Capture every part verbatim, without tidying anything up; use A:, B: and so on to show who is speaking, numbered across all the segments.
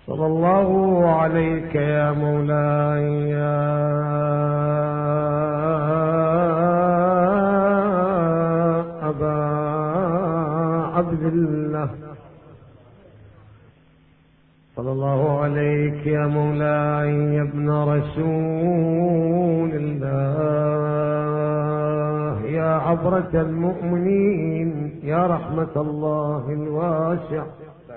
A: صلى الله عليك يا مولاي يا أبا عبد الله، صلى الله عليك يا مولاي يا ابن رسول الله، يا عبرة المؤمنين، يا رحمة الله الواسع.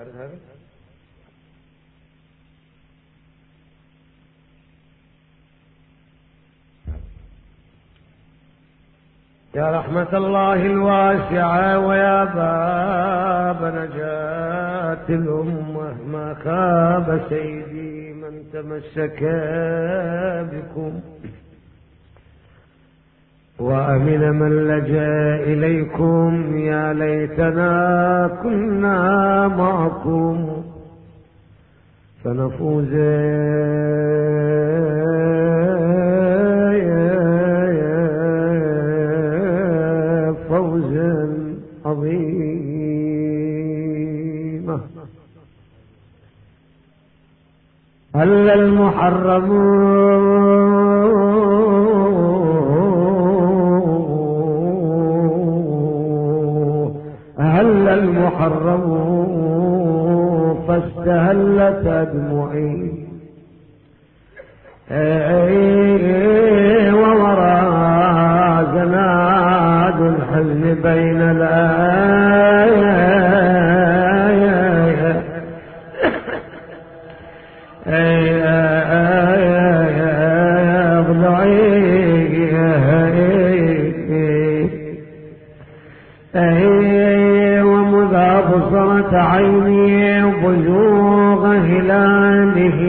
A: يا رحمة الله الواسعة ويا باب نجاة الأمة، ما خاب سيدي من تمسك بكم، وأمن من لجأ إليكم. يا ليتنا كنا معكم فنفوز فوزا عظيما. هل المحرم هل المحرم فاستهلت أدمعي، ووراء زناد الحزن بين الآيات ومذا بصرت عيني بزوغ هلاله،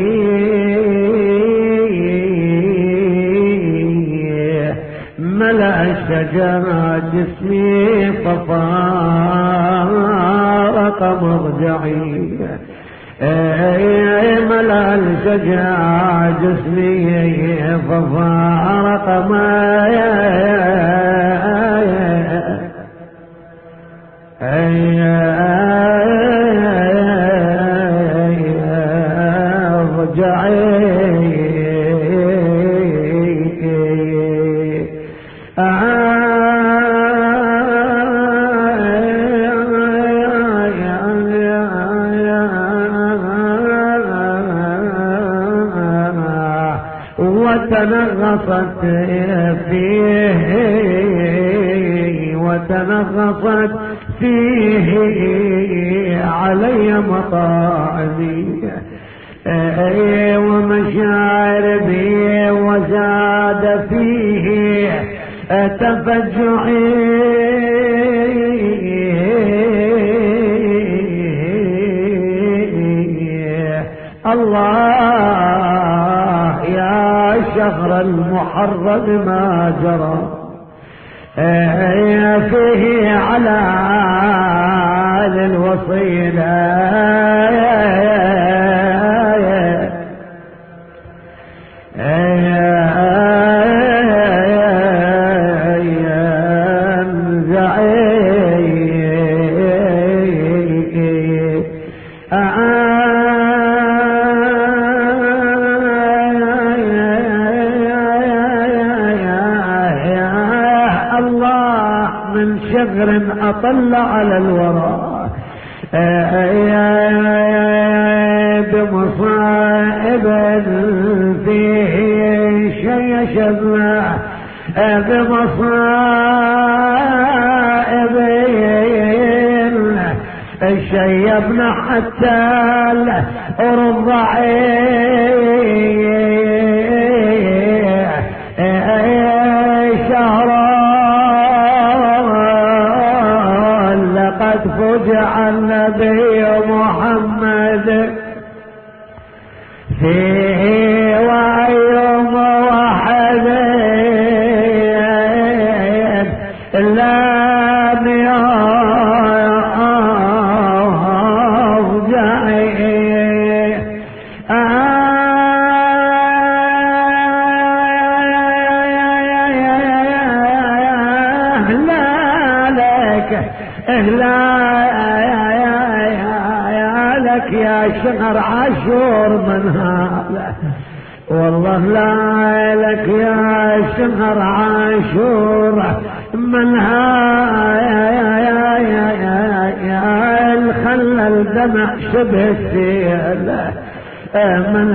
A: ملأ الشجر جسمي ففارق مرجعي، ملأ الشجر جسمي ففارق وتنغصت فيه وتنغصت فيه علي مطاعمي، ومشاعر بي وزاد فيه تفجعي، الله يا شهر المحرم ما جرى فيه على الوصيلة، أطل على الورى بمصائب فيه شيء شبه، بمصائب شيبنا حتى الرضعي، شهر قد فجع النبي محمد فيه ويوم واحد لم يرجع، أهلا
B: شهر عاشور من هذا، والله لا لك يا شهر عاشور من هاي الخلى الدمع شبه السيل من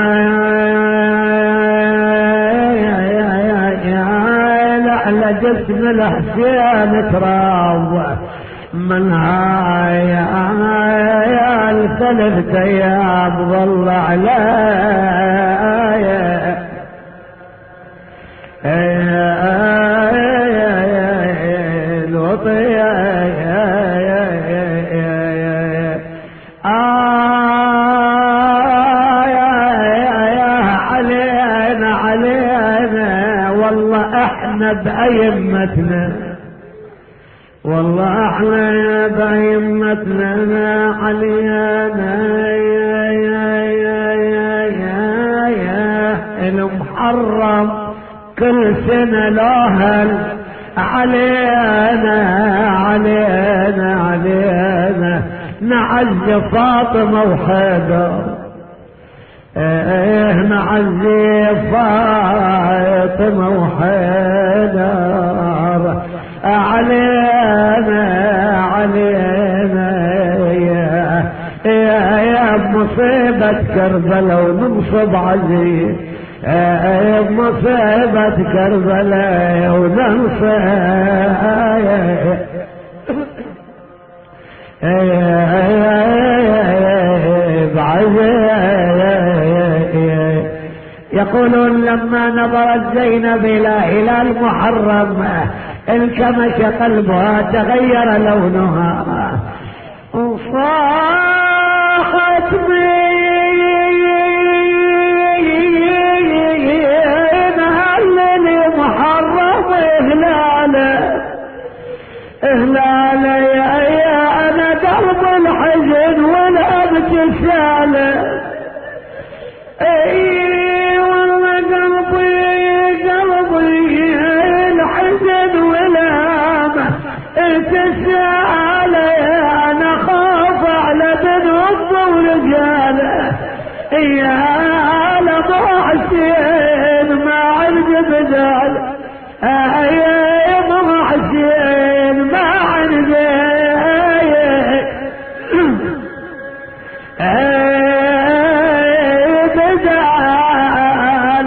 B: هاي على جسم الحسين تراب من هاي الثلاث ايام ظل علي الوطية علينا علينا والله احنا بأيمتنا، والله احنا بأيمتنا علينا يا يا يا يا يا المحرم كل سنة لوهل علينا علينا علينا نعزي فاطمة وحيدر، ايه نعزي فاطمة وحيدر علينا علينا يا يا يا بمصيبة كربلاء وننصب عزيز، يا بمصيبة كربلاء وننصب يقولون لما نظرت زينب الى هلال محرم انكمش قلبها تغير لونها وصاحت بين هلال محرم هلاله هلاله يا يا انا درب الحزن ولا ابتساله، اي والله قلبي قلبي الحزن ولا ابتساله، انا خاف على بنوب ورجاله يا لابو حسين ما عرف بدال يا ابو حسين ما عرف بدال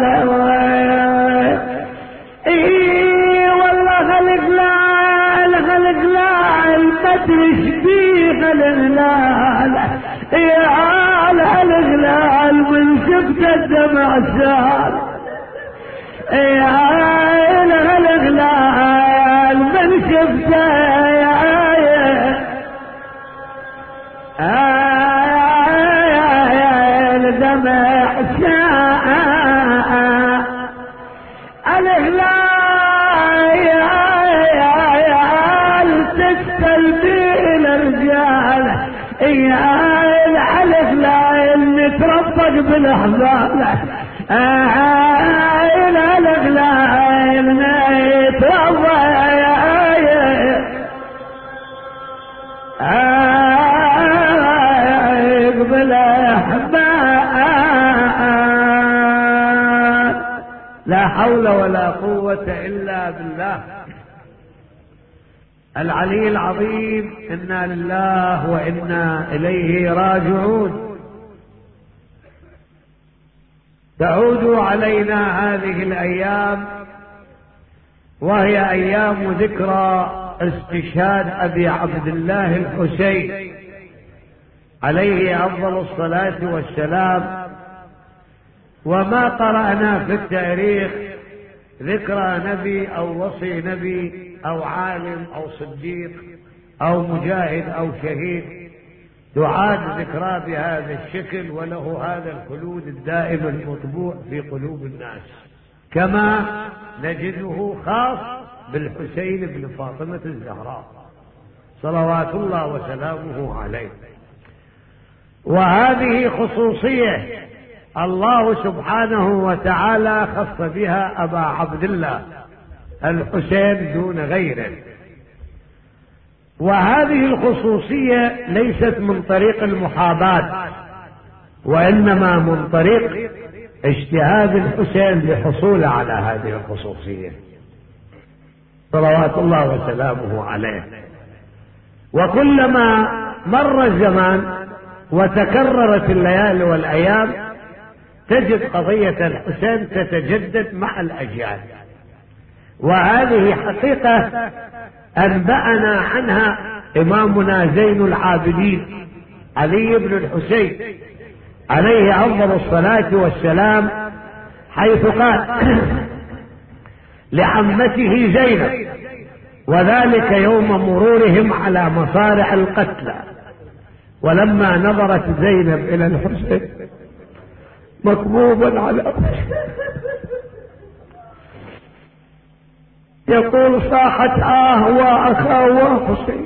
B: اي والله خلق لا خلق لا المدرش بيه الهلال يا الهلال من شفت الدمع سال يا الهلال من شفت يا الدمع سال الهلال تستلبي الرجال يا الهلال نترفق بالاحزان الهلال نترفق بالاحزان لا حول ولا قوة الا بالله العلي العظيم. انا لله وانا اليه راجعون. تعود علينا هذه الايام وهي ايام ذكرى استشهاد ابي عبد الله الحسين عليه افضل الصلاة والسلام. وما قرأنا في التاريخ ذكرى نبي او وصي نبي او عالم او صديق او مجاهد او شهيد تعاد ذكرى بهذا الشكل وله هذا الخلود الدائم المطبوع في قلوب الناس، كما نجده خاص بالحسين بن فاطمة الزهراء صلوات الله وسلامه عليه. وهذه خصوصية الله سبحانه وتعالى خص بها أبا عبد الله الحسين دون غيره. وهذه الخصوصية ليست من طريق المحاباة وإنما من طريق اجتهاد الحسين للحصول على هذه الخصوصية صلوات الله وسلامه عليه. وكلما مر الزمان وتكررت الليالي والأيام تجد قضية الحسين تتجدد مع الأجيال، وهذه حقيقة أنبأنا عنها إمامنا زين العابدين علي بن الحسين عليه أفضل الصلاة والسلام، حيث قال لعمته زينب، وذلك يوم مرورهم على مصارع القتلى، ولما نظرت زينب إلى الحسين مكبوبا على وجهه يقول صاحت آه وأخاه حسين.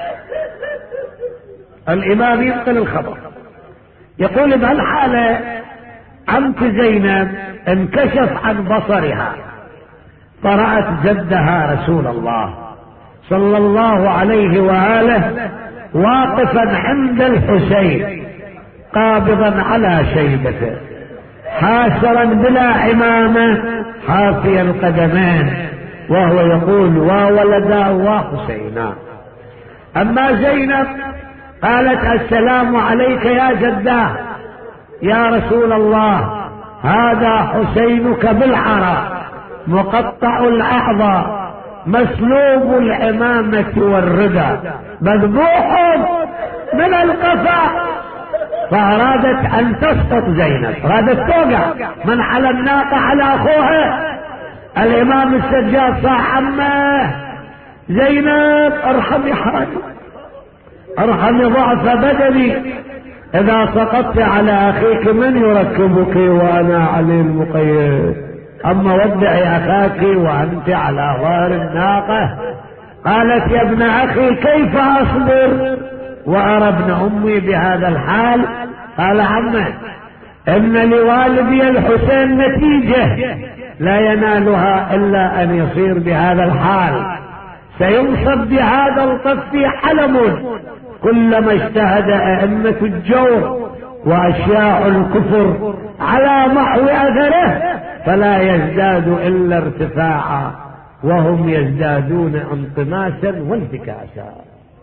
B: الإمام ينقل الخبر يقول بهالحالة عمت زينب انكشف عن بصرها فرأت جدها رسول الله صلى الله عليه وآله واقفا عند الحسين قابضا على شيبته حاسرا بلا عمامة حافي القدمين، وهو يقول وا ولدا وحسينا. أما زينب قالت السلام عليك يا جداه يا رسول الله، هذا حسينك بالعراء مقطع الأعضاء مسلوب العمامة والردى مذبوح من القفا. فأرادت أن تسقط زينب، أرادت توقع من على الناقة على أخوها. الإمام السجاد صاح عمه زينب ارحمي حالي، ارحمي ضعف بدني، إذا سقطت على أخيك من يركبك وأنا علي المقيد؟ أما ودعي أخاك وأنت على ظهر الناقة. قالت يا ابن أخي كيف أصبر وأرى ابن أمي بهذا الحال؟ قال عمه إن لوالدي الحسين نتيجة لا ينالها إلا أن يصير بهذا الحال، سينصب بهذا الطف حلم كلما اجتهد أئمة الجور وأشياء الكفر على محو أثره فلا يزداد إلا ارتفاعا وهم يزدادون انطماسا وانتكاسا.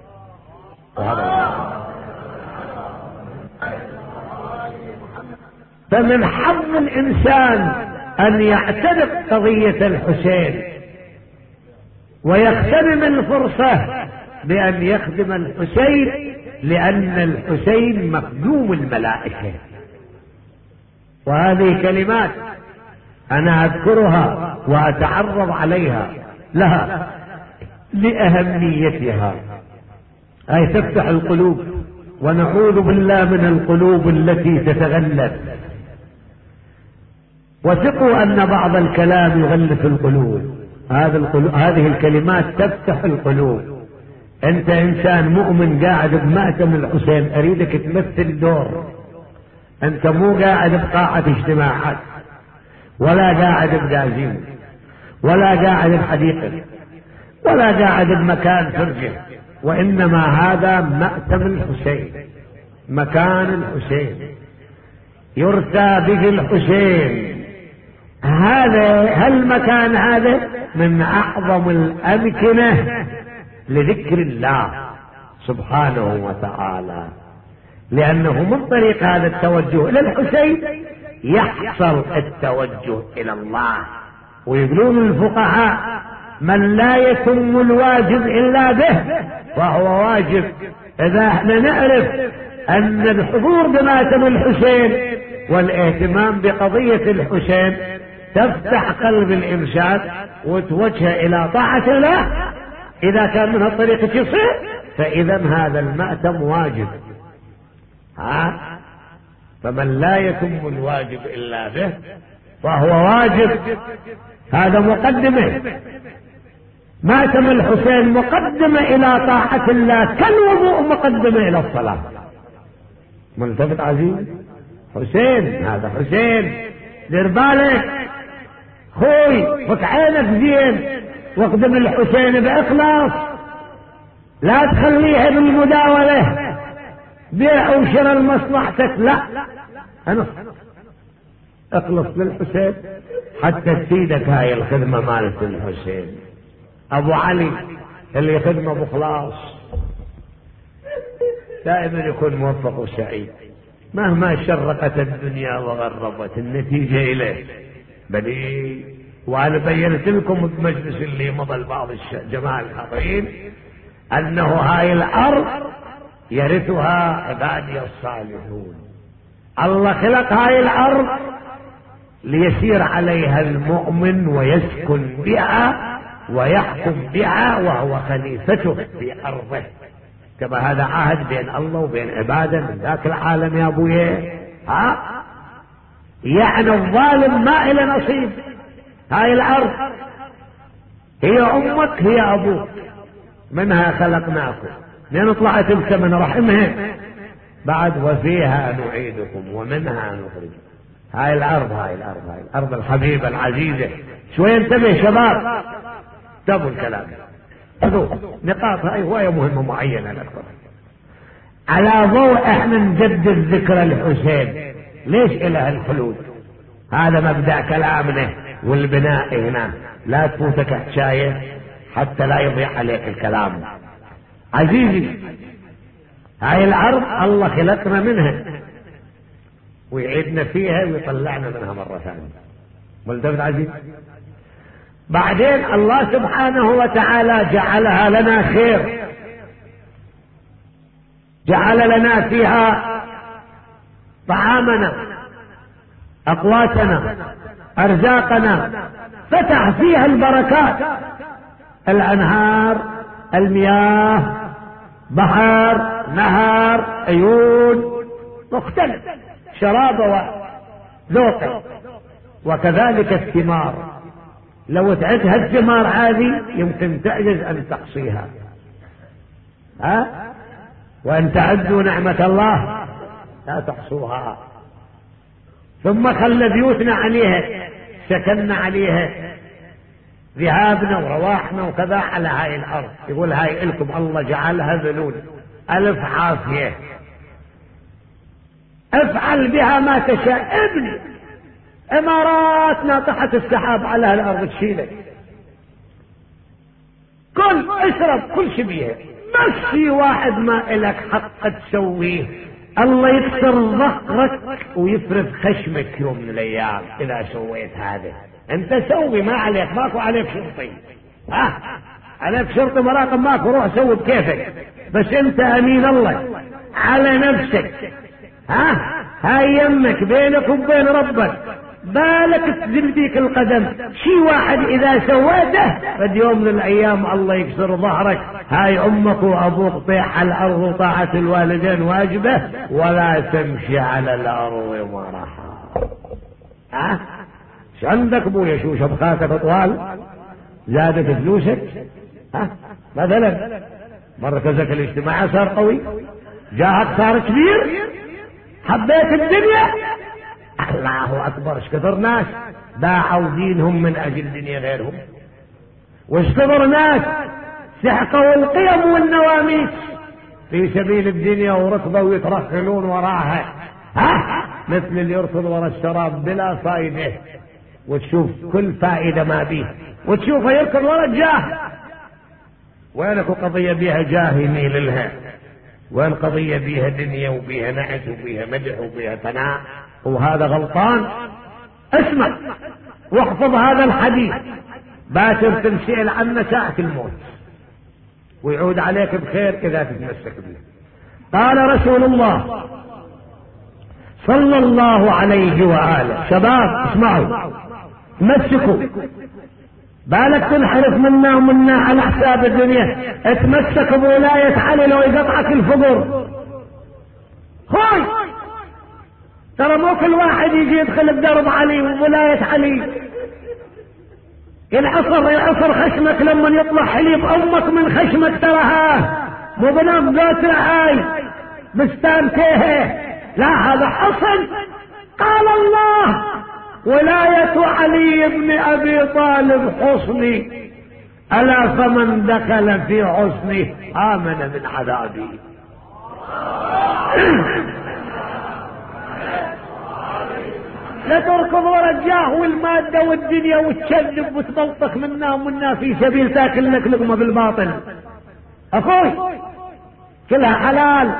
B: فمن حظ الإنسان أن يعتنق قضية الحسين ويغتنم الفرصة بأن يخدم الحسين، لأن الحسين مخدوم الملائكة. وهذه كلمات أنا أذكرها وأتعرض عليها لها لأهميتها، أي تفتح القلوب، ونعوذ بالله من القلوب التي تتغلف. وثقوا أن بعض الكلام يغلف القلوب. هذه القلوب هذه الكلمات تفتح القلوب. أنت إنسان مؤمن قاعد بمأتم الحسين، أريدك تمثل دور. أنت مو قاعد بقاعة اجتماعات، ولا قاعد بجازين، ولا قاعد بحديقة، ولا قاعد بمكان فرجة، وإنما هذا مأتم الحسين، مكان الحسين يرثى به الحسين. هذا هالمكان هذا من أعظم الأمكنة لذكر الله سبحانه وتعالى، لأنه من طريق هذا التوجه إلى الحسين يحصل التوجه إلى الله. ويقولون الفقهاء من لا يتم الواجب إلا به فهو واجب. إذا احنا نعرف أن الحضور بماتم الحسين والاهتمام بقضية الحسين تفتح قلب الإنسان وتوجه إلى طاعة الله، إذا كان من هالطريقة يصير فإذا هذا المأتم واجب. ها؟ فمن لا يتم الواجب إلا به فهو واجب. هذا مقدمة. مأتم الحسين مقدمة إلى طاعة الله كالوضوء مقدمة إلى الصلاة. ملتفت عزيز؟ حسين، هذا حسين، دير بالك خوي، فك عينك زين واقدم الحسين بإخلاص، لا تخليها بالمداولة بيع وشراء لمصلحتك، لا، أنا اخلص للحسين حتى تفيدك هاي الخدمة مالت الحسين. أبو علي اللي يخدمه بخلاص دائما يكون موفق وسعيد، مهما شرقت الدنيا وغربت النتيجة إليه. بلي وأنا بينت لكم بمجلس اللي مضى بعض الجماعة الحاضرين أنه هاي الأرض يرثها عبادي الصالحون. الله خلق هاي الأرض ليسير عليها المؤمن ويسكن بها ويحكم بها وهو خليفته في أرضه، كما هذا عهد بين الله وبين عباده من ذاك العالم يا أبويا. ها يعني الظالم ما إلى نصيب. هاي الأرض هي أمك هي أبوك، منها خلقناكم، لأن طلعت انت من رحمها بعد وفيها نعيدكم ومنها نخرجكم. هاي الأرض هاي الأرض هاي الأرض الحبيبة العزيزة. شوي انتبه شباب، تابوا الكلام، خذوا نقاط هاي هواية مهمة معينة لكم. على ضوء احنا نجدد ذكر الحسين، ليش إله الخلود؟ هذا مبدأ كلامنا والبناء هنا، لا تفوتك حشاية حتى لا يضيع عليك الكلام. عزيزي هاي الأرض الله خلقنا منها ويعيدنا فيها ويطلعنا منها مرة ثانية. ملتفت عزيز؟ بعدين الله سبحانه وتعالى جعلها لنا خير، جعل لنا فيها طعامنا أقواتنا أرزاقنا، فتح فيها البركات، الأنهار، المياه، بحر، نهر، عيون مختلف، شراب وذوق، وكذلك الثمار. لو تعدها الثمار هذه يمكن تعجز أن تحصيها، ها؟ وأن تعدوا نعمة الله لا تحصوها. ثم خلى بيوتنا عليها، سكننا عليها، ذهابنا ورواحنا وكذا على هاي الأرض. يقول هاي إلكم، الله جعلها ذلول ألف عافية، افعل بها ما تشاء. ابني امارات ناطحة السحاب على الارض تشيلك، كل اشرب كل شي بيها، بس في واحد ما الك حق تسويه، الله يكسر ظهرك ويفرد خشمك يوم من الايام اذا سويت هذا. انت سوي، ما عليك، ماكو عليك شرطي، ها عليك شرطي مراقب ماكو، روح سوي بكيفك، بس انت امين الله على نفسك. ها هاي يمك بينك وبين ربك، بالك تزل بيك القدم. شي واحد اذا سويته فد يوم من الايام الله يكسر ظهرك. هاي امك وابوك طيح على الارض، وطاعة الوالدين واجبه، ولا تمشي على الارض مرحا. ها شو عندك ابويا؟ شو شبخاتك اطوال؟ زادت فلوسك؟ ها مثلا مركزك الاجتماعي صار قوي، جاهك صار كبير، حبيت الدنيا؟ الله اكبر، ايش كثر ناس باعوا دينهم من اجل دنيا غيرهم، وايش كثر ناس سحقوا القيم والنواميس في سبيل الدنيا وركضوا ويترخلون وراها، ها مثل اللي يركض ورا الشراب بلا فائده، وتشوف كل فائده ما بيه، وتشوفه يركض ورا الجاه. وينك قضيه بيها جاه يميل لها؟ وين قضية بيها دنيا وبيها نعت وبيها مدح وبيها ثناء؟ وهذا غلطان. اسمع واحفظ هذا الحديث، باكر تنسأل عنه ساعة الموت ويعود عليك بخير إذا تتمسك به. قال رسول الله صلى الله عليه وآله، شباب اسمعوا، تمسكوا، بالك تنحرف منا ومنا على حساب الدنيا. اتمسك بولاية علي لو يقطعك الفقر. خوي ترى مو كل واحد يجي يدخل بدرب علي وولاية علي. العصر العصر خشمك لما يطلع حليب امك من خشمك، تراها مو بنام ذات هاي بستان تيه، لا هذا حصن. قال الله ولاية علي بن ابي طالب حصني، الا فمن دخل في حصني امن من عذابي. لا تركض ورا الجاه والمادة والدنيا وتكذب وتبلطخ منا ومنا في سبيل تاكل لك لقمة بالباطل. اخوي كلها حلال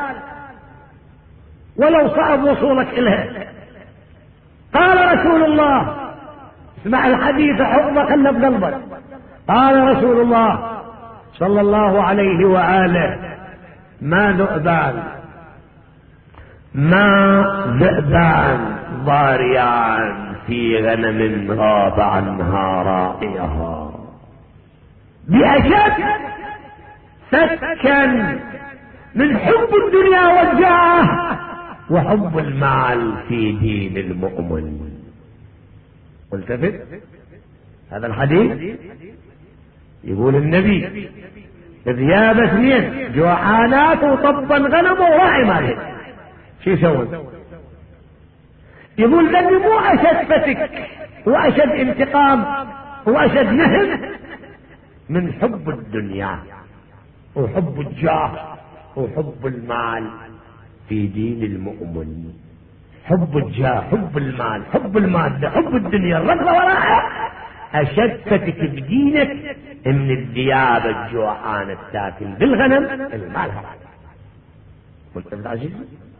B: ولو صعب وصولك الها. قال رسول الله، اسمع الحديث حفظه خلى بقلبك. قال رسول الله صلى الله عليه وآله: ما ذئبان ما ذئبان ضاريان في غنم غاب عنها راعيها بأشد سكن من حب الدنيا والجاه وحب المال في دين المؤمن. والتفت هذا الحديث يقول النبي: ذياب اثنين جوعانات وطبا غنم وراعي ماله، شو يسوي؟ يقول ذنبي مو اشد فتك واشد انتقام واشد نهم من حب الدنيا وحب الجاه وحب المال في دين المؤمن. حب الجاه، حب المال، حب المادة، حب الدنيا، الرغبة وراءها اشد فتك بدينك من الذياب الجوعان التاكل بالغنم المال حرام. قلت العزيز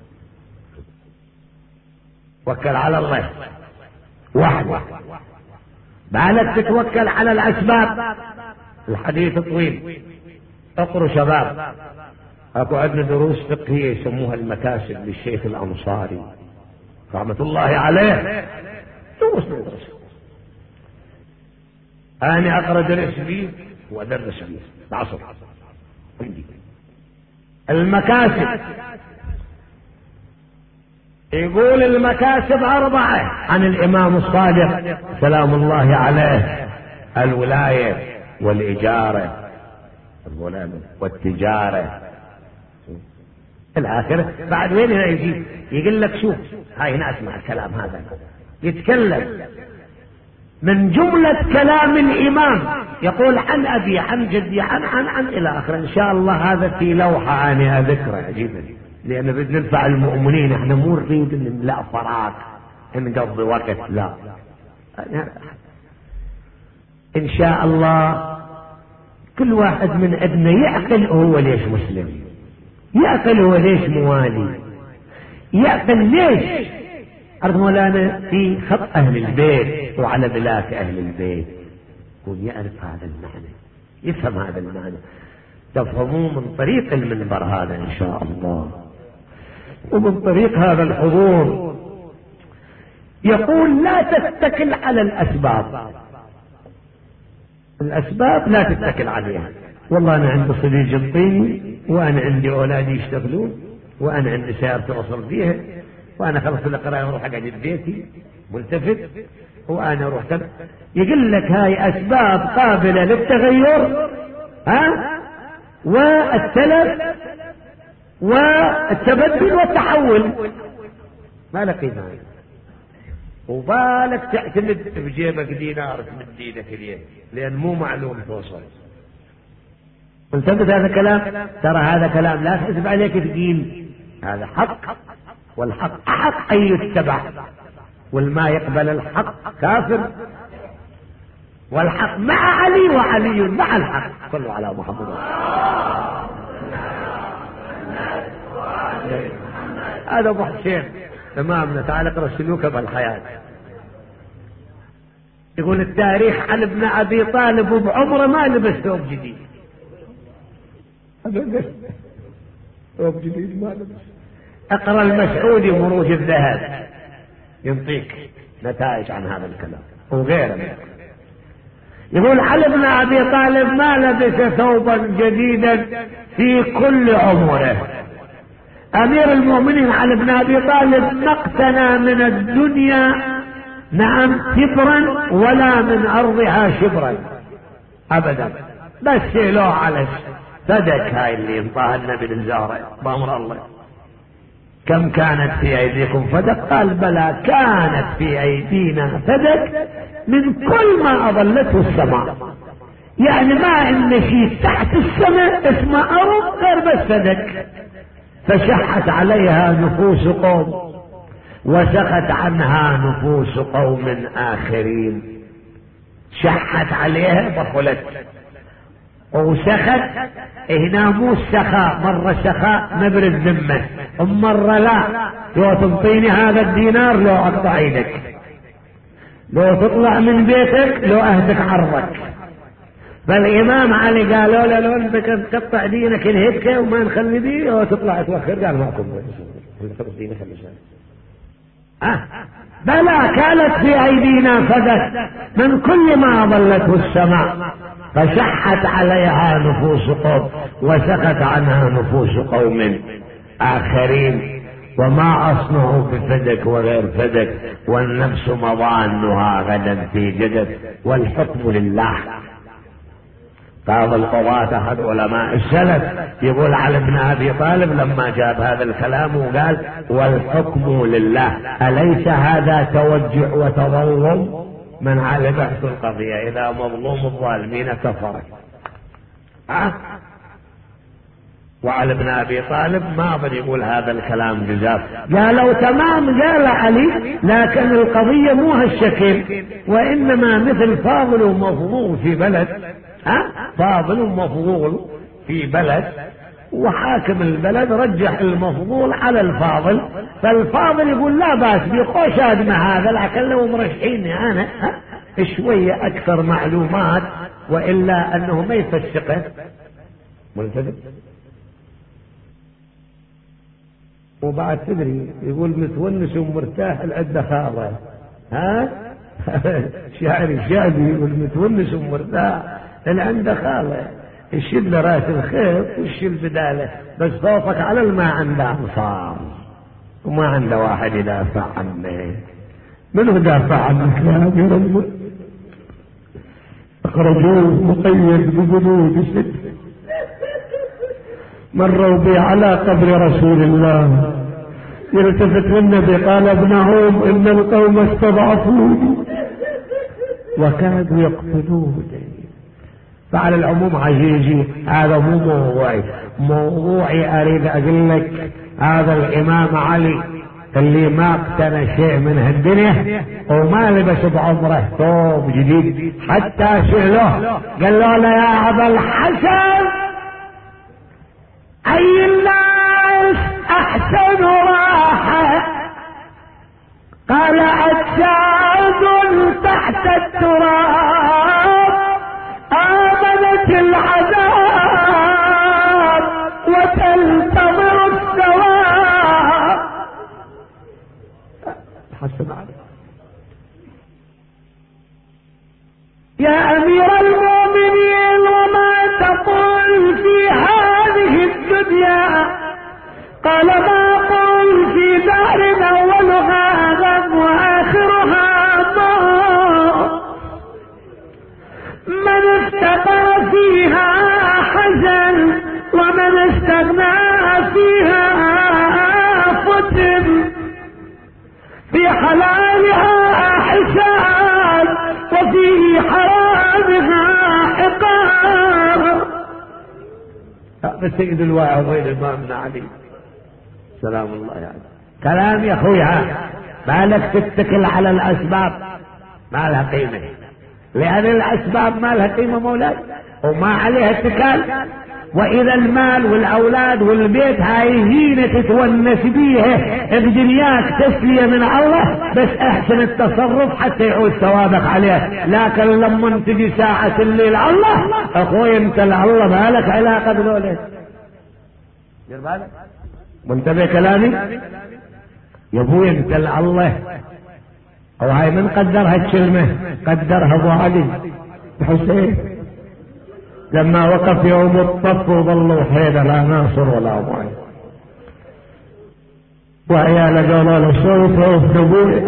B: توكل على الله وحده، بالك تتوكل على الاسباب. الحديث طويل، اقروا شباب. اكو عندنا دروس فقهيه يسموها المكاسب للشيخ الانصاري رحمه الله عليه، دروس ندرس. انا اقرا درس فيه وادرس فيه العصر عندي. المكاسب يقول المكاسب أربعة عن الإمام الصادق سلام الله عليه: الولاية والإجارة والتجارة الآخرة. بعد وين هنا يجي يقول لك شوف هاي هنا اسمع الكلام هذا يتكلم من جملة كلام الإمام، يقول عن أبي عن جدي عن عن عن إلى آخر. إن شاء الله هذا في لوحة أنا أذكره عجيبا، لأن بدنا ننفع المؤمنين. احنا مو نريد نملأ فراغ نقضي وقت، لا. إن شاء الله كل واحد من عندنا يعقل هو ليش مسلم، يعقل هو ليش موالي، يعقل ليش أرض مولانا في خط أهل البيت وعلى بلاك أهل البيت. يكون يعرف هذا المعنى، يفهم هذا المعنى، تفهموه من طريق المنبر هذا إن شاء الله ومن طريق هذا الحضور. يقول لا تتكل على الأسباب، الأسباب لا تتكل عليها. والله أنا عندي صديق يعطيني، وأنا عندي أولادي يشتغلون، وأنا عندي سيارتي أصل فيها، وأنا خلص القراءة وأروح أقعد ببيتي ملتفت، وأنا أروح كذا. يقول لك هاي أسباب قابلة للتغير، ها، والتلف والتبدل والتحول، ما لك قيمة. وبالك تعتمد بجيبك دينار تمد ايدك اليه، لان مو معلوم توصل. انتبه هذا كلام، ترى هذا كلام لا تحسب عليك ثقيل، هذا حق، والحق حق ان يتبع، والما يقبل الحق كافر، والحق مع علي وعلي مع الحق. صلوا على محمد. هذا ابو حسين تمامنا. تعال اقرا سلوكه بالحياه. يقول التاريخ عن ابن ابي طالب وبعمره ما لبس ثوب جديد، ثوب جديد ما لبس. اقرا المسعودي مروج الذهب ينطيك نتائج عن هذا الكلام وغيره. يقول علي بن ابي طالب ما لبس ثوبا جديدا في كل عمره. امير المؤمنين علي بن ابي طالب ما اقتنى من الدنيا نعم شبرا ولا من ارضها شبرا ابدا، بس شيلوه على صدق. هاي اللي انطاها النبي للزهره بامر الله. كم كانت في ايديكم فدق؟ قال بلى كانت في ايدينا فدق من كل ما اظلته السماء. يعني ما عندنا شيء تحت السماء اسمه ارض غير بس فدق. فشحت عليها نفوس قوم وسخت عنها نفوس قوم آخرين. شحت عليها بخلت وسخت. هنا مو السخاء، مرة سخاء نبر الذمة، مرة لا، لو تنطيني هذا الدينار لو اقطع ايدك، لو تطلع من بيتك لو اهدك عرضك. فالامام علي قالوا له لو انت تقطع دينك انهدك وما نخلي دي وتطلع توخر، قال ماكم دينك أه. بلى كانت في ايدينا فدت من كل ما ظلته السماء، فشحت عليها نفوس قوم وسكت عنها نفوس قوم آخرين. وما أصنعوا بفدك وغير فدك، والنفس مضانها غدا في جدك، والحكم لله. قاضي القضاة أحد علماء السلف يقول على ابن أبي طالب لما جاب هذا الكلام وقال والحكم لله، أليس هذا توجع وتظلم؟ من على بحث القضية إذا مظلوم الظالمين كفرت. أه؟ وعلى ابن أبي طالب ما بد يقول هذا الكلام جزاف. قالوا تمام، قال علي لكن القضية مو هالشكل، وإنما مثل فاضل ومفضول في بلد. أه؟ فاضل ومفضول في بلد، وحاكم البلد رجح المفضول على الفاضل، فالفاضل يقول لا باس بيخوش ادمى هذا، لكن لو مرشحيني انا شوية اكثر معلومات والا انه ما يفسقه. ملتزم. وبعد تدري يقول متونس ومرتاح العدة خاضة. ها شاعري شعبي يقول متونس ومرتاح العنده خاضة، الشد له راس الخيط والشد بداله، بس صوتك على ما عنده انصار وما عنده واحد يدافع عنه. منو دافع عنك يا ابي رجل؟ اخرجوه مقيد بجنود ست، مروا بي على قبر رسول الله، يلتفت النبي قال ابنهم ان القوم استضعفوني وكادوا يقتلوني. فعلى العموم عزيزي هذا مو موضوعي، موضوعي اريد اقول لك هذا الامام علي اللي ما اقتنى شيء من هالدنيا وما لبس بعمره ثوب جديد، حتى سألوه قالوا له يا ابا الحسن اي الناس احسن راحة؟ قال اجساد تحت التراب آمنت العذاب وتنتظر الثواب. حسن عليك يا أمير المؤمنين، وما تقول في هذه الدنيا؟ قال ما قل في دار أولها غم وآخرها موت، من افتقر فيها حزن ومن استغنى فيها فتن، في حلالها حساب وفي حرامها عقاب. هذا سيد الواعظين الإمام علي سلام الله عليه. يعني. كلام يا اخويا مالك تتكل على الاسباب ما لها قيمه، لأن الأسباب ما لها قيمة مولاي وما عليها اتكال. وإذا المال والأولاد والبيت هاي زينة تتونس بيها بدنياك تسلية من الله، بس احسن التصرف حتى يعود ثوابك عليه. لكن لما تجي ساعة الليل الله أخوي انت لله ما لك علاقة بذوله. دير بالك منتبه كلامي يا ابوي انت لله. وهاي من قدرها الكلمة؟ قدرها ابو علي حسين لما وقف يوم الطف وظلوا حيدة لا ناصر ولا معين، وعياله قالوا له شوف وقف ابوي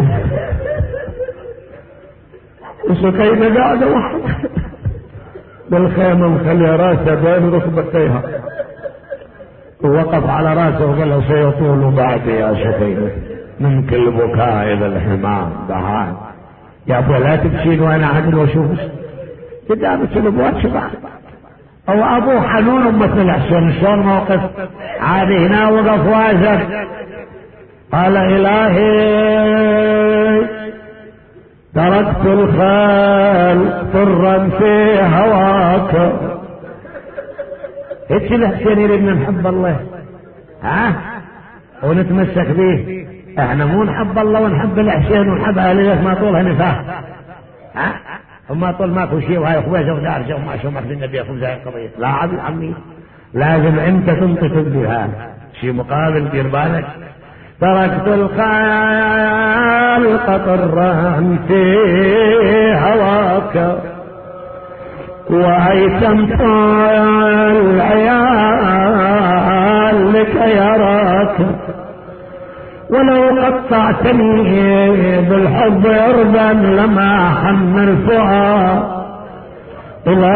B: وسكينة قاعدة وحده بالخيمة مخلي راسه بين ركبتيها، ووقف على راسه وقال له سيطول بعدي يا سكينة من كل بكاء إذا الحمام دهان. يا أبو لا تبكين وأنا عدل وشوف قدامك الأبوات شبع. أو أبو حنون مثل حسين شلون موقف عادي هنا وقف وازر قال إلهي تركت الخال طرا في هواك. ايش الحسين يريدنا نحب الله ها ونتمسك به؟ احنا مو نحب الله ونحب الحسين ونحب اهل ما طولها نفاق ها وما طول ماكو شيء وهاي خويزه ودارجه وما شو محد النبي ياخذ زي القضيه. لا عبد عمي لازم انت تنطق بها شيء مقابل. دير بالك تركت الخلق طرا في هواك وأيتمت العيال لك يراك ولو قطعتني بالحب أرضا لما حن الفؤاد إلى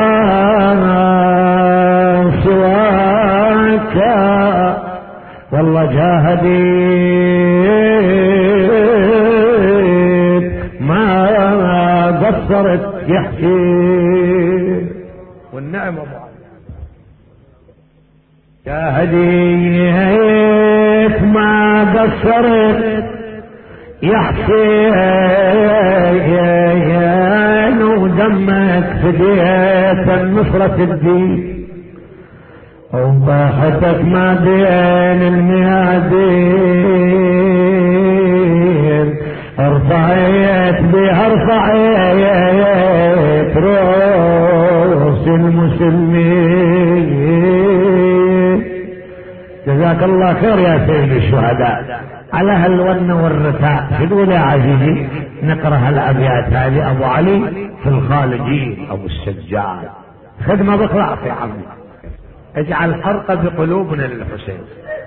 B: سواك والله جاهديت ما قصرت يحكي والنعم ابو علي جاهديت ما قصرت يحكي ودمك فديت النصرة الدين وضاحتك ما بين الميادين ارفعيت بها ارفعيت رؤوس المسلمين. جزاك الله خير يا سيد الشهداء على هالونة والرثاء. تقول يا عزيزي نقرأ الأبيات هذه أبو علي في الخالدين أبو السجاد خدمة بطلع في عمي. اجعل حرقة بقلوبنا للحسين،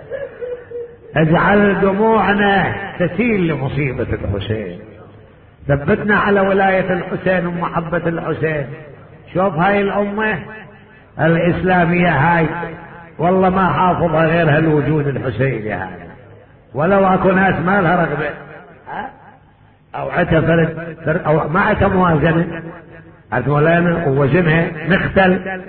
B: اجعل دموعنا تسيل لمصيبة الحسين، ثبتنا على ولاية الحسين ومحبة الحسين. شوف هاي الأمة الإسلامية هاي والله ما حافظها غير هالوجود الحسيني هذا. ولو اكو ناس ما لها رغبة او عتا فرد او ما عتا موازنة عرفت مولانا ووزنها نختل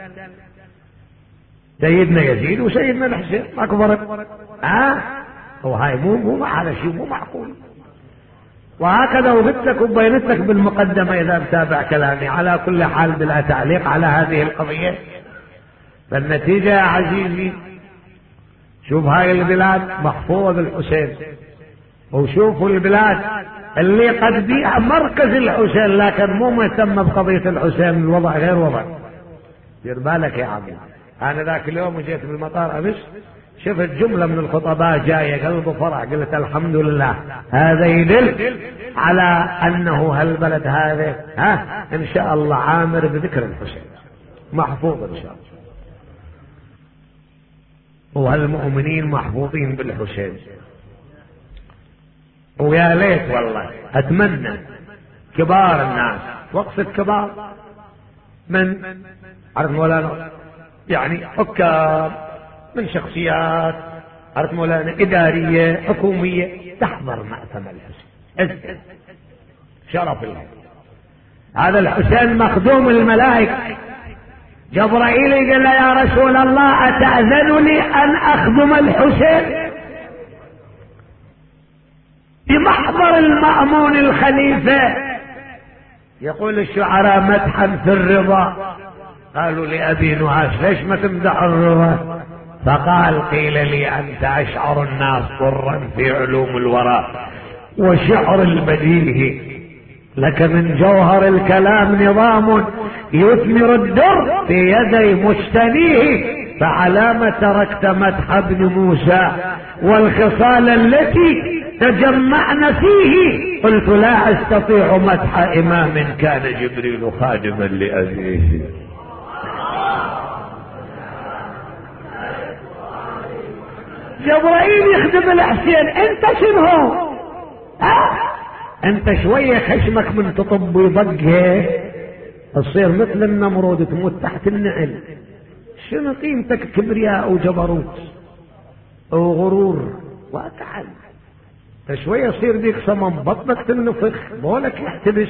B: سيدنا يزيد وسيدنا الحسين ماكو فرق ها وهاي مو مو على شيء مو معقول. وهكذا وقلت لك وبينت لك بالمقدمة اذا متابع كلامي. على كل حال بلا تعليق على هذه القضية فالنتيجة يا عزيزي شوف هاي البلاد محفوظة بالحسين وشوفوا البلاد اللي قد بيها مركز الحسين لكن مو مهتم بقضية الحسين الوضع غير وضع. دير بالك يا عمي. انا ذاك اليوم جيت بالمطار امس شفت جملة من الخطباء جاية قلبه فرح قلت الحمد لله هذا يدل على انه هالبلد هذا ها ان شاء الله عامر بذكر الحسين محفوظ ان شاء الله وهالمؤمنين محفوظين بالحسين. ويا ليت والله اتمنى كبار الناس واقصد كبار من عرفت مولانا يعني حكام من شخصيات عرفت مولانا ادارية حكومية تحضر مأتم الحسين. شرف الله هذا الحسين مخدوم الملائكة. جبرائيل قال له يا رسول الله أتأذن لي أن أخدم الحسين بمحضر المأمون الخليفة. يقول الشعراء مدحا في الرضا قالوا لأبي نعاس ليش ما تمدح الرضا؟ فقال قيل لي أنت أشعر الناس طرا في علوم الورى وشعر البديهي لك من جوهر الكلام نظام يثمر الدر في يدي مجتنيه فعلام تركت مدح ابن موسى والخصال التي تجمعن فيه قلت لا استطيع مدح امام كان جبريل خادما لأبيه. جبرائيل يخدم الحسين انت شنو ها انت شوية خشمك من تطب ويضقه تصير مثل النمرود تموت تحت النعل. شنو قيمتك كبرياء وجبروت وغرور واتعال شوية يصير بيك صمم بطنك تنفخ بولك يحتبس.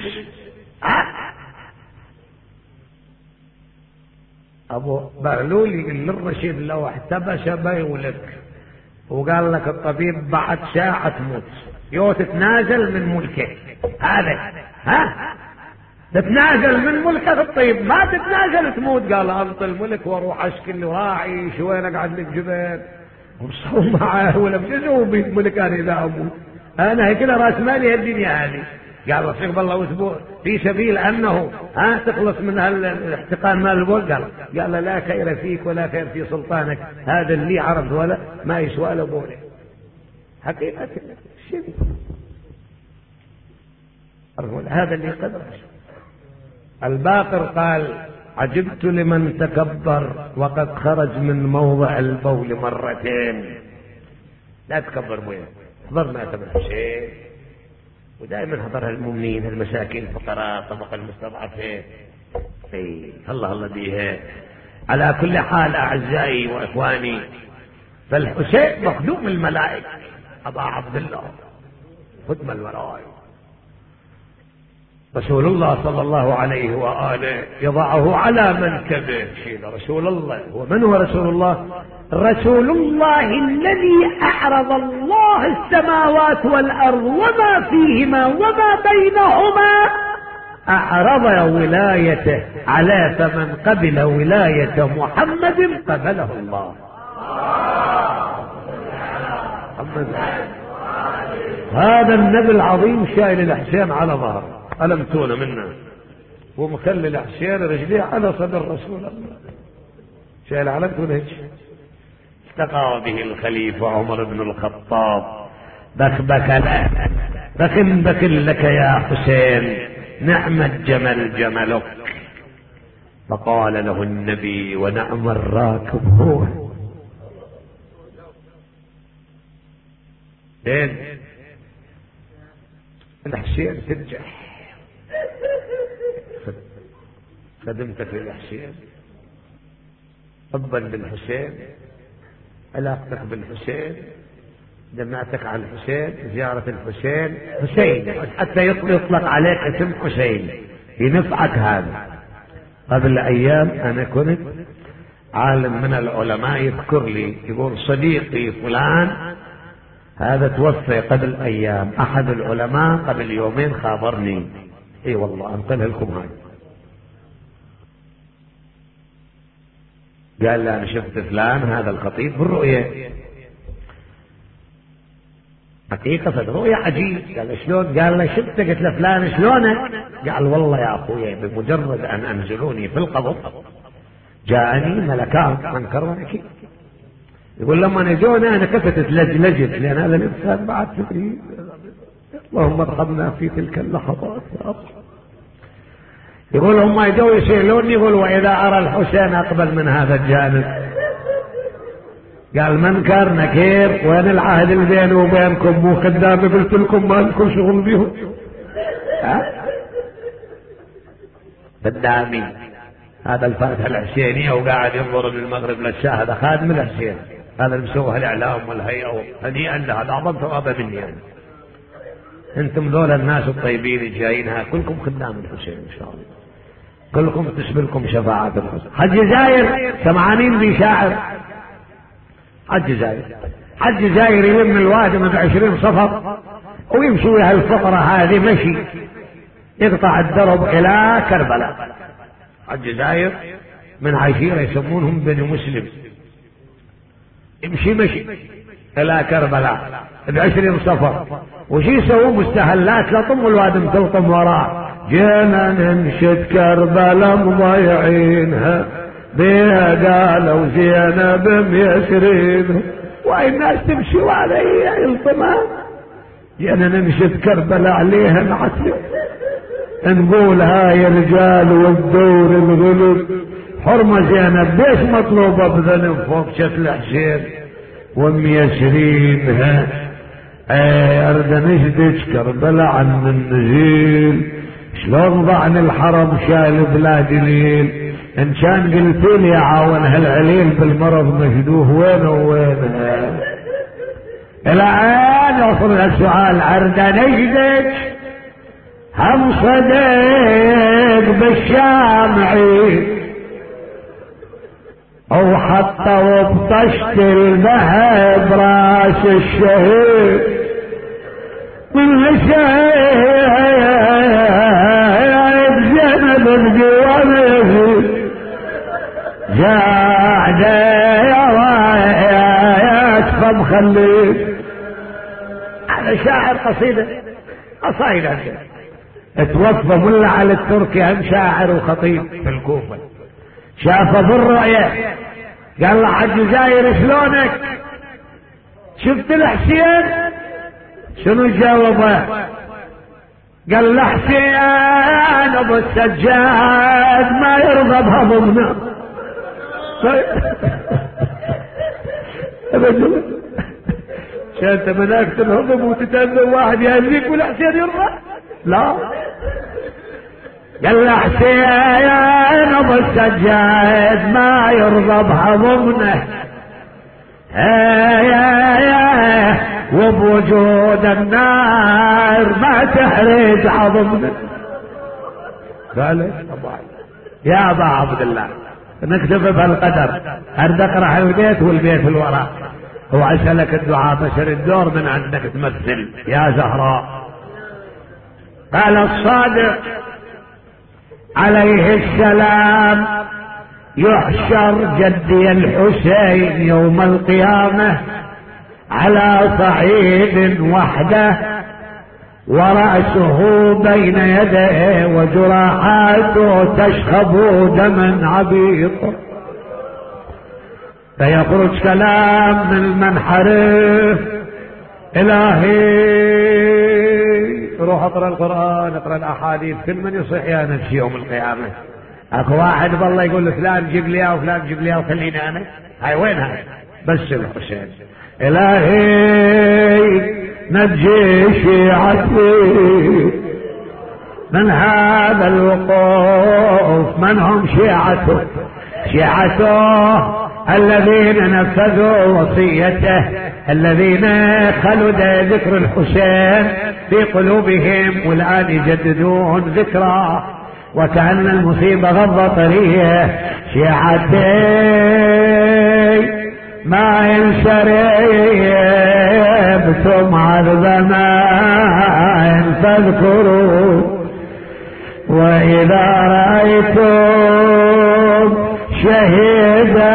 B: ابو بغلول يقول للرشيد لو احتبس بيولك وقال لك الطبيب بعد ساعة تموت، يو تتنازل من ملكه هذا، ها تتنازل من ملكه الطيب، ما تتنازل تموت. قال انطي الملك واروح اشكل واعيش وين اقعد لك جبال وصوم معاه ولا بجزء بيت ملك انا اذا اموت، انا هيك كده راس مالي الدنيا هذه. قال رفيق بالله اسبوع في سبيل انه ها تخلص من الاحتقان مال البول. قال قال لا خير فيك ولا خير في سلطانك، هذا اللي عرف ولا ما يسوى له بوله. حقيقة الشيء هذا اللي قدر. الباقر قال عجبت لمن تكبر وقد خرج من موضع البول مرتين. لا تكبر بويا، حضر ما تبع شيء، ودائما حضرها المؤمنين المساكين الفقراء طبق المستضعفين. اي الله الله بيها. على كل حال اعزائي واخواني، فالحسين مخدوم الملائكه ابا عبد الله ختم الولاء. رسول الله صلى الله عليه وآله يضعه على منكبه. شيل رسول الله. ومن هو رسول الله؟ رسول الله الذي أعرض الله السماوات والأرض وما فيهما وما بينهما، أعرض ولايته على فمن قبل ولاية محمد قبله الله. محمد هذا النبي العظيم شايل الحسين على ظهره، ألمتونا منا، ومخلي الحسين رجليه على صدر رسول الله، شايل علمتونا هيك. استقى به الخليفة عمر بن الخطاب بك بك لا بك بك لك يا حسين، نعم الجمل جملك. فقال له النبي ونعم الراكب هو. لين الحسين تنجح، خدمتك للحسين، حبا بالحسين، علاقتك بالحسين، جمعتك على الحسين، زيارة الحسين، حسين حتى يطلق عليك اسم حسين ينفعك. هذا قبل ايام انا كنت عالم من العلماء يذكر لي، يقول صديقي فلان هذا توفي قبل ايام، احد العلماء قبل يومين خابرني. اي والله انقلها لكم هاي. قال لي انا شفت فلان هذا الخطيب بالرؤية، حقيقة رؤية عجيب. قال شلون؟ قال له شفت. قلت له فلان شلونه؟ قال والله يا اخويا بمجرد ان انزلوني في القبر جاءني ملكان منكر ونكير. يقول لما نجونا انا كفت تلجلجت، لان هذا الانسان بعد تدري. اللهم ارحمنا في تلك اللحظات يا رب. يقول هم يجوا يسألوني، يقول واذا ارى الحسين اقبل من هذا الجانب. قال منكر نكير، وين العهد اللي بيني وبينكم؟ مو خدامي قلت لكم ما لكم شغل بيهم. ها خدامي هذا الفاتحة الحسينية وقاعد ينظر للمغرب للشاه، هذا خادم الحسين، هذا اللي مسوي الاعلام والهيئة. هنيئا له، هذا اعظم ثوابا مني يعني. انتم ذول الناس الطيبين الجايين كلكم خدام الحسين ان شاء الله، كلكم تسبلكم شفاعة الحسين. حج جزائر سمعانين بي شاعر، حج جزائر، حج جزائر يلم الوادم بعشرين صفر ويمشي ويا الفقرة هذه مشي يقطع الدرب الى كربلاء. حج جزائر من عشيرة يسمونهم بني مسلم، يمشي مشي الى كربلاء بعشرين صفر. وش يسووا؟ مستهلات لطم الوادم تلطم وراه. جينا ننشد كربلاء مضيعينها بها قالوا زينب ميسرين، والناس تمشي وعلي يلطمها. جينا ننشد كربلاء عليها معتل، نقول هاي رجال والدور الغلب، حرمة زينب ليش مطلوبة بذنب فوق شكل حسين وميسرينها. ارد نشدك كربلاء عن النزيل، شلون ضعن الحرم شايل بلا دليل. ان كان قلت لي عاون هالعليل بالمرض مشدوه وينه وينه. الان وصل السؤال عرد نشدك هم صدق بالشامعي، وحطوا بطشت الذهب راس الشهيد من الشهيد زينب الديوان يزيد جاعدة يا رايات فمخليك. هذا شاعر قصيدة قصيدة توفى ملا على التركي هم شاعر وخطيب في الكوفة، شافه بالرؤية قال له حج جاير شلونك؟ شفت الحسين؟ شنو جاوبه؟ قال له حسين ابو السجاد ما يرضى بهضمنا. ابدا انت مناك الهضم وتتأذى واحد يهزيك والحسين يرضى؟ لا. قال له حسين ابو السجاد ما يرضى بهضمنا وبوجود النار ما تحرق عظمنا. قال يا ابا عبد الله نكتب بهالقدر ارد اقرا البيت والبيت الوراء هو عسلك الدعاء بشر الدور من عندك تمثل يا زهراء. قال الصادق عليه السلام يحشر جدي الحسين يوم القيامة على صعيد وحده ورأسه بين يديه وجراحاته تشخب دما عبيطا فيخرج كلام من المنحرف إلهي روح اقرأ القرآن اقرأ الأحاديث كل من يصيح يا نفسي يوم القيامة. اكو واحد بالله يقول له فلان جيب لي اياه وفلان جيب لي اياه وخليني انا. هاي وينها؟ بس الحسين. الهي نجي شيعتي من هذا الوقوف. من هم شيعته؟ شيعته الذين نفذوا وصيته الذين خلد ذكر الحسين في قلوبهم والآن يجددون ذكره وكأن المصيبة غض طريقه. شيعتي ما ينسربتم عذبما فاذكروا وإذا رأيتم شهيدا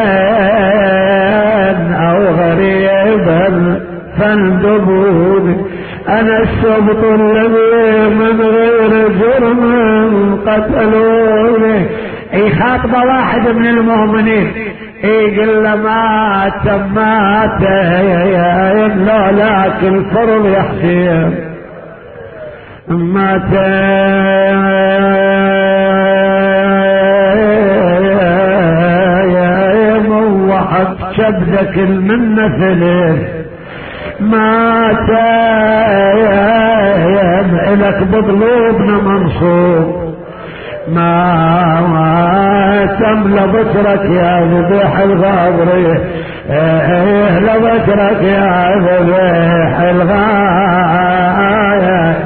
B: أو غريبا فاندبوني. أنا السبط الذي من غير جرم قتلوني. يخاطب واحد من المؤمنين يقول له مات مات إلا لك الفرض يا حسين مات يا موحد شبدك المنة ثلث مات لك بطلوبنا منصوب ما تملى بصرك يا ذبيح الغابري لبصرك يا ذبيح الغاية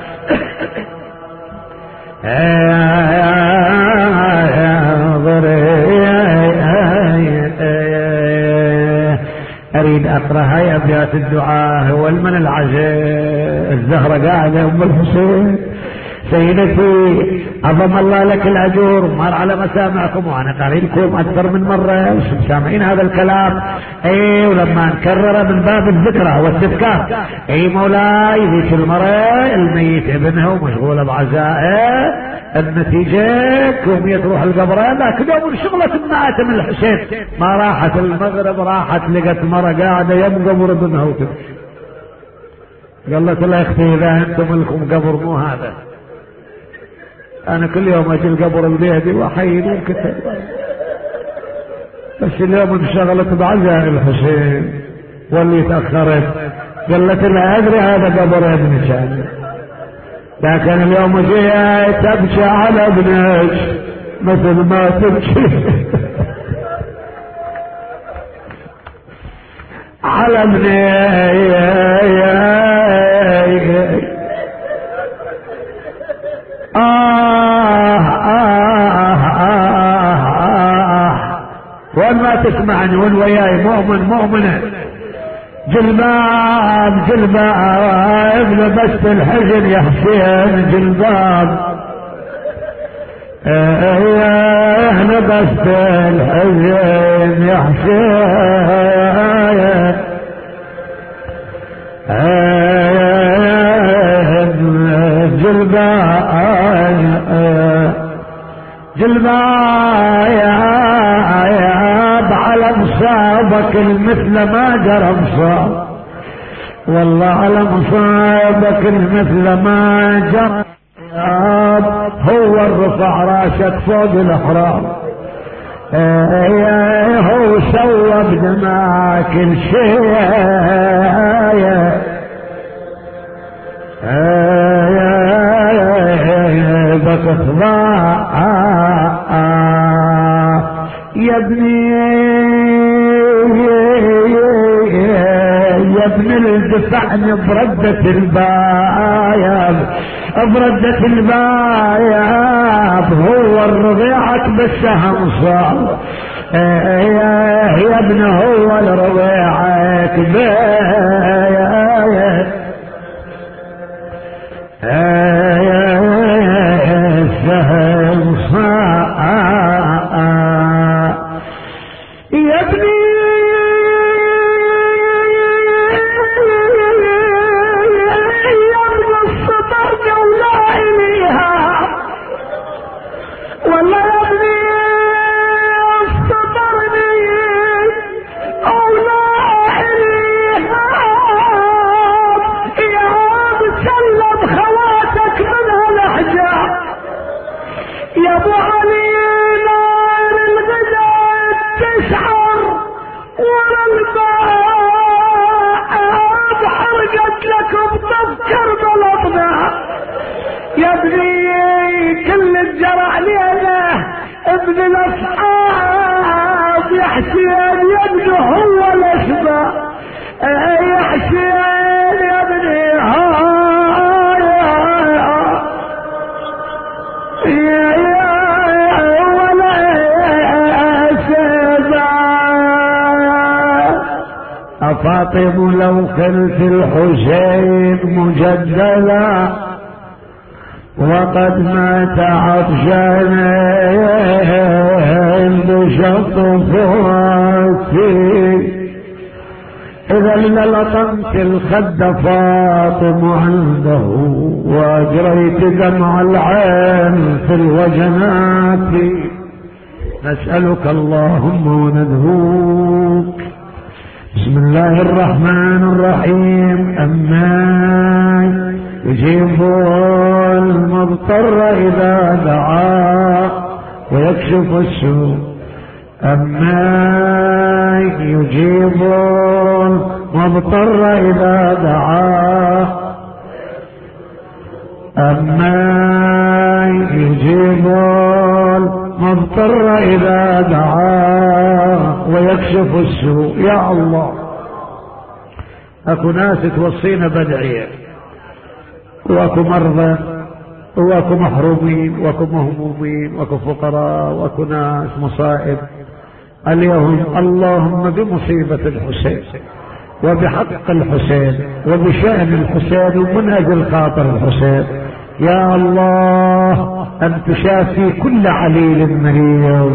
B: اريد اقرا هاي ابيات الدعاء والمن العزيز الزهرة قاعدة ام الحسين سيدتي عظم الله لك الاجور مر على مسامعكم وانا قاري لكم اكثر من مره سامعين هذا الكلام. اي ولما نكرره من باب الذكرى والتذكار اي مولاي ذيك المراه الميت ابنها ومشغوله بعزائه النتيجه كومية تروح القبرين لكن يوم شغلة ماتم الحسين ما راحت المغرب راحت لقت مره قاعده يم قبر ابنها وتبكي. قالت لا اختي اذا انتم لكم قبر مو هذا انا كل يوم اجي القبر البيدي واحيي الكتاب بس اليوم انشغلت بعزاء الحسين واللي تاخرت قالت لا ادري هذا قبر ابني كان لكن اليوم جيت تبكي على ابنك مثل ما تبكي على ابني آه آه آه آه وين ما تسمعني وين وياي مؤمن مؤمنة. جلباب جلباب لبست الحزن يا حسين جلباب، ايه لبست الحزن يا حسين، جلباب جلباب على مصابك المثل ما جرى مصاب، والله على مصابك المثل ما جرى، هو الرفع راسك فوق الاحرام، هو سوى بدماك الشيء، بتخضع يا ابني يا ابن الدفعني بردة البايب، بردة البايب هو الرضيعك بالسهم صار، يا ابن هو الرضيعك بايب، السهم صار يا ابني ابن الاصحاب يا حسين يا ابن هو الاشباه، يا حسين يا ابني يا يا ولا شباب. أفاطم لو خلت الحسين مجدلا وقد مات عطشانا بشط فواتي، إذا للطمت الخد فاطم عنده وأجريت دمع العين في الوجنات. نسألك اللهم وندعوك بسم الله الرحمن الرحيم. أمان يجيب المضطر إذا دعا ويكشف السوء، أما يجيب المضطر إذا دعا، أما يجيب المضطر إذا دعا ويكشف السوء. يا الله أكو ناس توصينا بدعية، واكو مرضى واكو محرومين واكو مهمومين واكو فقراء واكو ناس مصائب. اليوم اللهم بمصيبة الحسين وبحق الحسين وبشأن الحسين ومن أجل خاطر الحسين يا الله أن تشافي كل عليل مريض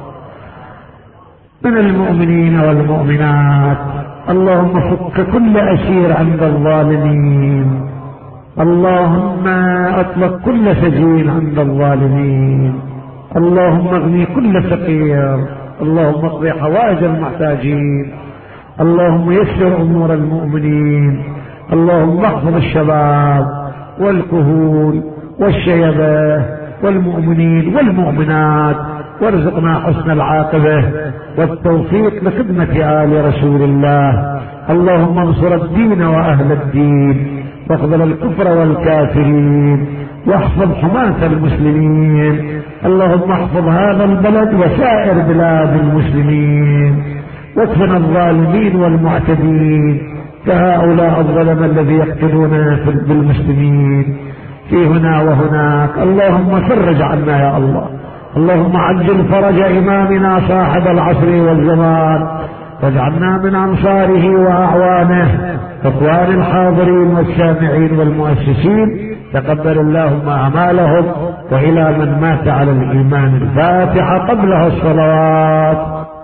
B: من المؤمنين والمؤمنات. اللهم فك كل أسير عند الظالمين، اللهم اطلق كل سجين عند الظالمين، اللهم اغني كل فقير، اللهم اقضي حوائج المحتاجين، اللهم يسر امور المؤمنين، اللهم احفظ الشباب والكهول والشيبه والمؤمنين والمؤمنات، وارزقنا حسن العاقبه والتوفيق لخدمه ال رسول الله. اللهم انصر الدين واهل الدين، واخذل الكفر والكافرين، واحفظ حماة المسلمين. اللهم احفظ هذا البلد وسائر بلاد المسلمين، واكفنا الظالمين والمعتدين كهؤلاء الظلمة الذي يقتلون بالمسلمين في هنا وهناك. اللهم فرج عنا يا الله، اللهم عجل فرج إمامنا صاحب العصر والزمان، واجعلنا من أنصاره وأعوانه. إخوان الحاضرين والسامعين والمؤسسين، تقبل اللهم أعمالهم، وإلى من مات على الإيمان الفاتحة قبلها الصلوات.